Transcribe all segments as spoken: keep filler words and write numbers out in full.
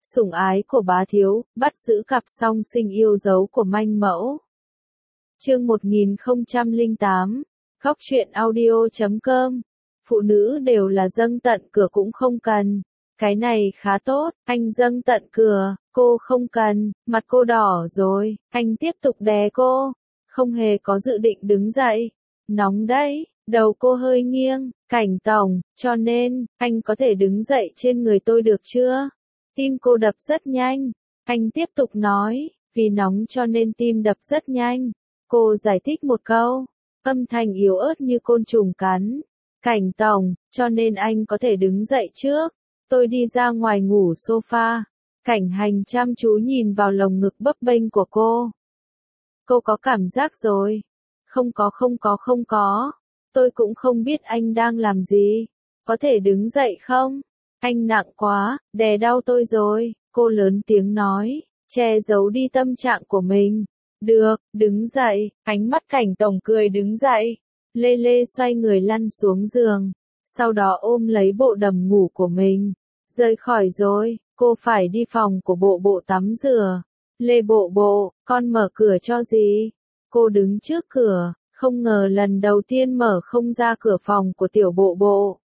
Sủng ái của bá thiếu, bắt giữ cặp song sinh yêu dấu của manh mẫu. Chương một nghìn không trăm lẻ tám, Góc truyện audio chấm com. Phụ nữ đều là dâng tận cửa cũng không cần. Cái này khá tốt, anh dâng tận cửa, cô không cần, mặt cô đỏ rồi, anh tiếp tục đè cô. Không hề có dự định đứng dậy. Nóng đấy, đầu cô hơi nghiêng, Cảnh tổng, cho nên, anh có thể đứng dậy trên người tôi được chưa? Tim cô đập rất nhanh. Anh tiếp tục nói, vì nóng cho nên tim đập rất nhanh. Cô giải thích một câu, âm thanh yếu ớt như côn trùng cắn. Cảnh tổng, cho nên anh có thể đứng dậy trước. Tôi đi ra ngoài ngủ sofa. Cảnh hành chăm chú nhìn vào lồng ngực bấp bênh của cô. Cô có cảm giác rồi. Không có không có không có. Tôi cũng không biết anh đang làm gì. Có thể đứng dậy không? Anh nặng quá, đè đau tôi rồi. Cô lớn tiếng nói, che giấu đi tâm trạng của mình. Được, đứng dậy. Ánh mắt Cảnh tổng cười đứng dậy. Lê Lê xoay người lăn xuống giường. Sau đó ôm lấy bộ đầm ngủ của mình. Rời khỏi rồi, cô phải đi phòng của bộ bộ tắm rửa. Lê bộ bộ, con mở cửa cho gì? Cô đứng trước cửa, không ngờ lần đầu tiên mở không ra cửa phòng của tiểu bộ bộ.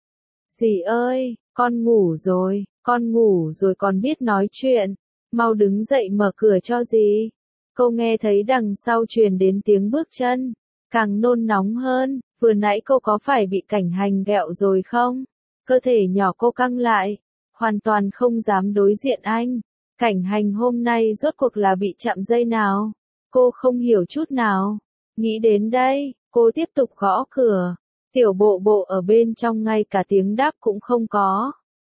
Dì ơi, con ngủ rồi, con ngủ rồi còn biết nói chuyện. Mau đứng dậy mở cửa cho dì. Cô nghe thấy đằng sau truyền đến tiếng bước chân. Càng nôn nóng hơn, vừa nãy cô có phải bị Cảnh hành ghẹo rồi không? Cơ thể nhỏ cô căng lại, hoàn toàn không dám đối diện anh. Cảnh hành hôm nay rốt cuộc là bị chạm dây nào? Cô không hiểu chút nào. Nghĩ đến đây, cô tiếp tục gõ cửa. Tiểu bộ bộ ở bên trong ngay cả tiếng đáp cũng không có.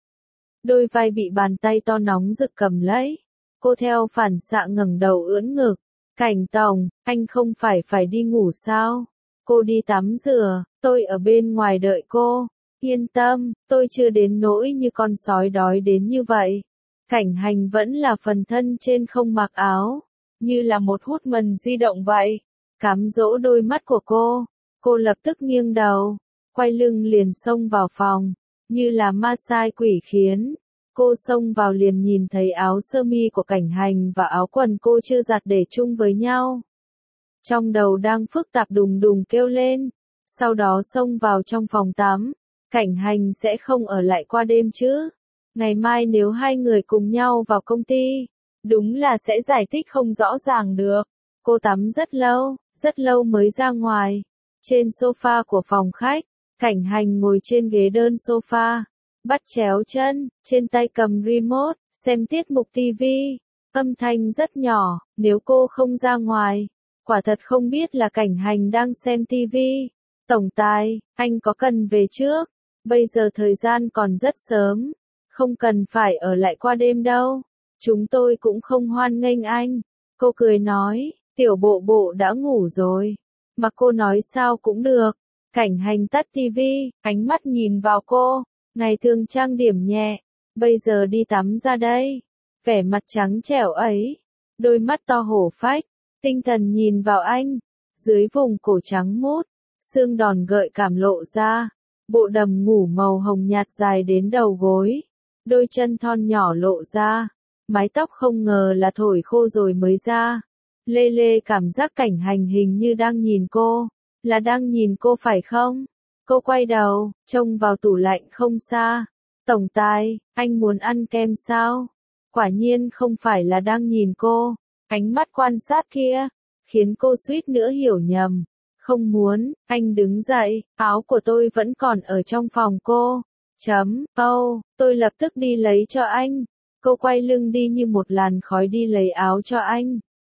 Đôi vai bị bàn tay to nóng rực cầm lấy. Cô theo phản xạ ngẩng đầu ưỡn ngực. Cảnh tổng, anh không phải phải đi ngủ sao? Cô đi tắm rửa, tôi ở bên ngoài đợi cô. Yên tâm, tôi chưa đến nỗi như con sói đói đến như vậy. Cảnh hành vẫn là phần thân trên không mặc áo, như là một hút mần di động vậy. Cám dỗ đôi mắt của cô, cô lập tức nghiêng đầu, quay lưng liền xông vào phòng, như là ma sai quỷ khiến. Cô xông vào liền nhìn thấy áo sơ mi của Cảnh hành và áo quần cô chưa giặt để chung với nhau. Trong đầu đang phức tạp đùng đùng kêu lên, sau đó xông vào trong phòng tắm. Cảnh hành sẽ không ở lại qua đêm chứ? Ngày mai nếu hai người cùng nhau vào công ty, đúng là sẽ giải thích không rõ ràng được. Cô tắm rất lâu, rất lâu mới ra ngoài. Trên sofa của phòng khách, Cảnh hành ngồi trên ghế đơn sofa, bắt chéo chân, trên tay cầm remote, xem tiết mục ti vi. Âm thanh rất nhỏ, nếu cô không ra ngoài, quả thật không biết là Cảnh hành đang xem ti vi. Tổng tài, anh có cần về trước? Bây giờ thời gian còn rất sớm, không cần phải ở lại qua đêm đâu. Chúng tôi cũng không hoan nghênh anh. Cô cười nói, tiểu bộ bộ đã ngủ rồi. Mà cô nói sao cũng được. Cảnh hành tắt tivi, ánh mắt nhìn vào cô. Ngày thường trang điểm nhẹ, bây giờ đi tắm ra đây. Vẻ mặt trắng trẻo ấy, đôi mắt to hổ phách, tinh thần nhìn vào anh. Dưới vùng cổ trắng mút, xương đòn gợi cảm lộ ra. Bộ đầm ngủ màu hồng nhạt dài đến đầu gối. Đôi chân thon nhỏ lộ ra. Mái tóc không ngờ là thổi khô rồi mới ra. Lê Lê cảm giác Cảnh hành hình như đang nhìn cô. Là đang nhìn cô phải không? Cô quay đầu, trông vào tủ lạnh không xa. Tổng tài, anh muốn ăn kem sao? Quả nhiên không phải là đang nhìn cô. Ánh mắt quan sát kia, khiến cô suýt nữa hiểu nhầm. Không muốn, anh đứng dậy, áo của tôi vẫn còn ở trong phòng cô. Chấm, câu, tôi lập tức đi lấy cho anh. Cô quay lưng đi như một làn khói đi lấy áo cho anh.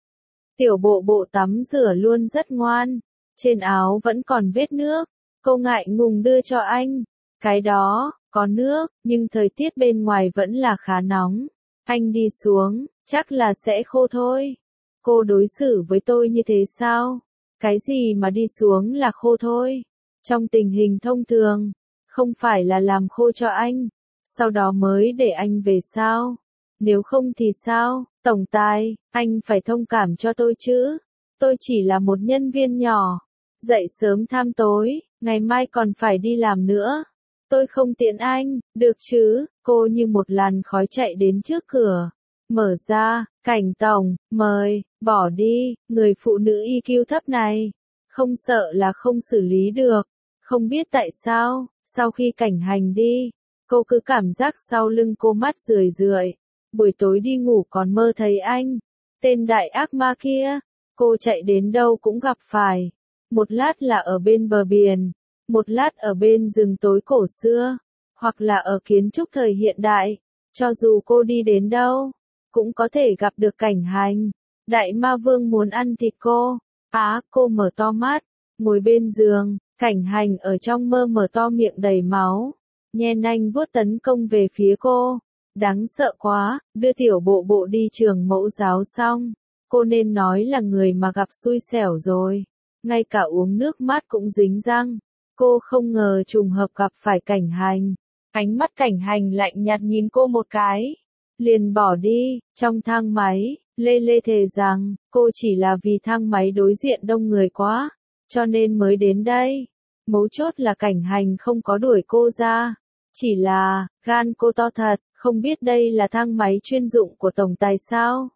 Tiểu bộ bộ tắm rửa luôn rất ngoan. Trên áo vẫn còn vết nước. Cô ngại ngùng đưa cho anh. Cái đó, có nước, nhưng thời tiết bên ngoài vẫn là khá nóng. Anh đi xuống, chắc là sẽ khô thôi. Cô đối xử với tôi như thế sao? Cái gì mà đi xuống là khô thôi? Trong tình hình thông thường, không phải là làm khô cho anh, sau đó mới để anh về sao? Nếu không thì sao? Tổng tài, anh phải thông cảm cho tôi chứ. Tôi chỉ là một nhân viên nhỏ, dậy sớm tham tối, ngày mai còn phải đi làm nữa. Tôi không tiễn anh, được chứ, cô như một làn khói chạy đến trước cửa. Mở ra, Cảnh tổng, mời, bỏ đi, người phụ nữ i kiu thấp này. Không sợ là không xử lý được. Không biết tại sao, sau khi Cảnh Hành đi, cô cứ cảm giác sau lưng cô mắt rười rượi. Buổi tối đi ngủ còn mơ thấy anh. Tên đại ác ma kia, cô chạy đến đâu cũng gặp phải. Một lát là ở bên bờ biển, một lát ở bên rừng tối cổ xưa, hoặc là ở kiến trúc thời hiện đại. Cho dù cô đi đến đâu, cũng có thể gặp được Cảnh Hành. Đại ma vương muốn ăn thịt cô. Á, cô mở to mắt, ngồi bên giường, Cảnh Hành ở trong mơ mở to miệng đầy máu, nhe nanh vuốt tấn công về phía cô. Đáng sợ quá, đưa tiểu bộ bộ đi trường mẫu giáo xong, cô nên nói là người mà gặp xui xẻo rồi. Ngay cả uống nước mát cũng dính răng. Cô không ngờ trùng hợp gặp phải Cảnh Hành. Ánh mắt Cảnh Hành lạnh nhạt nhìn cô một cái, liền bỏ đi. Trong thang máy, Lê Lê thề rằng, cô chỉ là vì thang máy đối diện đông người quá, cho nên mới đến đây. Mấu chốt là Cảnh Hành không có đuổi cô ra. Chỉ là, gan cô to thật, không biết đây là thang máy chuyên dụng của tổng tài sao.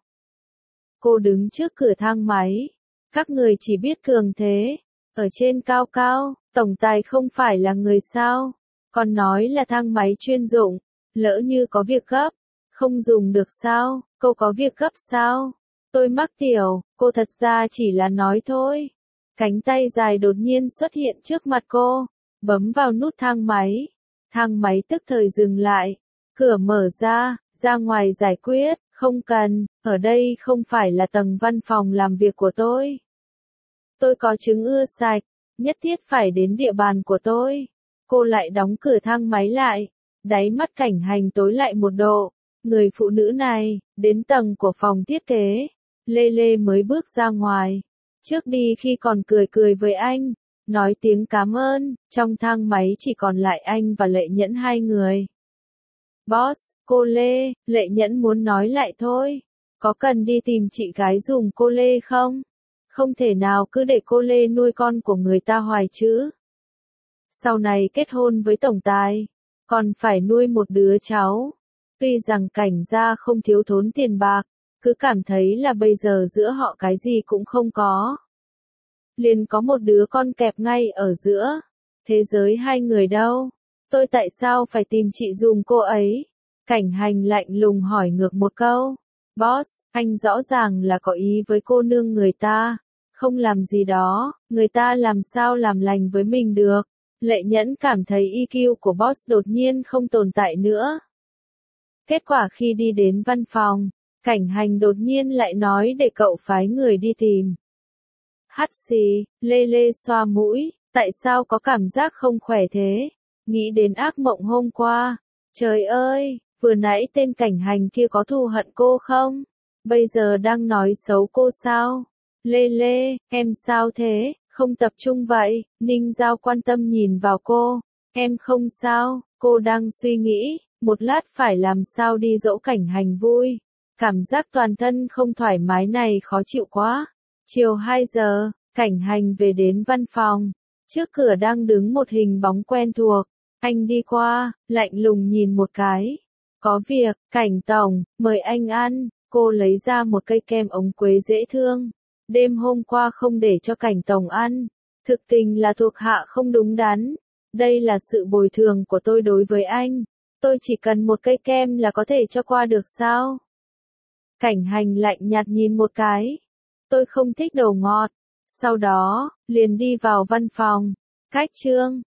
Cô đứng trước cửa thang máy. Các người chỉ biết cường thế. Ở trên cao cao, tổng tài không phải là người sao. Còn nói là thang máy chuyên dụng. Lỡ như có việc gấp. Không dùng được sao, cô có việc gấp sao? Tôi mắc tiểu, cô thật ra chỉ là nói thôi. Cánh tay dài đột nhiên xuất hiện trước mặt cô. Bấm vào nút thang máy. Thang máy tức thời dừng lại. Cửa mở ra, ra ngoài giải quyết, không cần, ở đây không phải là tầng văn phòng làm việc của tôi. Tôi có chứng ưa sạch, nhất thiết phải đến địa bàn của tôi. Cô lại đóng cửa thang máy lại. Đáy mắt Cảnh Hành tối lại một độ. Người phụ nữ này, đến tầng của phòng thiết kế. Lê Lê mới bước ra ngoài. Trước đi khi còn cười cười với anh. Nói tiếng cảm ơn, trong thang máy chỉ còn lại anh và Lệ Nhẫn hai người. Boss, cô Lê, Lệ Nhẫn muốn nói lại thôi. Có cần đi tìm chị gái dùm cô Lê không? Không thể nào cứ để cô Lê nuôi con của người ta hoài chứ. Sau này kết hôn với tổng tài, còn phải nuôi một đứa cháu. Tuy rằng Cảnh gia không thiếu thốn tiền bạc, cứ cảm thấy là bây giờ giữa họ cái gì cũng không có. Liền có một đứa con kẹp ngay ở giữa. Thế giới hai người đâu? Tôi tại sao phải tìm chị dùm cô ấy? Cảnh Hành lạnh lùng hỏi ngược một câu. Boss, anh rõ ràng là có ý với cô nương người ta. Không làm gì đó, người ta làm sao làm lành với mình được. Lệ Nhẫn cảm thấy i kiu của boss đột nhiên không tồn tại nữa. Kết quả khi đi đến văn phòng, Cảnh Hành đột nhiên lại nói để cậu phái người đi tìm. Hắt xì, Lê Lê xoa mũi, tại sao có cảm giác không khỏe thế? Nghĩ đến ác mộng hôm qua. Trời ơi, vừa nãy tên Cảnh Hành kia có thù hận cô không? Bây giờ đang nói xấu cô sao? Lê Lê, em sao thế? Không tập trung vậy? Ninh Giao quan tâm nhìn vào cô. Em không sao, cô đang suy nghĩ, một lát phải làm sao đi dỗ Cảnh Hành vui. Cảm giác toàn thân không thoải mái này khó chịu quá. Chiều hai giờ, Cảnh Hành về đến văn phòng. Trước cửa đang đứng một hình bóng quen thuộc. Anh đi qua, lạnh lùng nhìn một cái. Có việc, Cảnh tổng, mời anh ăn. Cô lấy ra một cây kem ống quế dễ thương. Đêm hôm qua không để cho Cảnh tổng ăn. Thực tình là thuộc hạ không đúng đắn. Đây là sự bồi thường của tôi đối với anh. Tôi chỉ cần một cây kem là có thể cho qua được sao? Cảnh Hành lạnh nhạt nhìn một cái. Tôi không thích đồ ngọt. Sau đó, liền đi vào văn phòng. Cách chương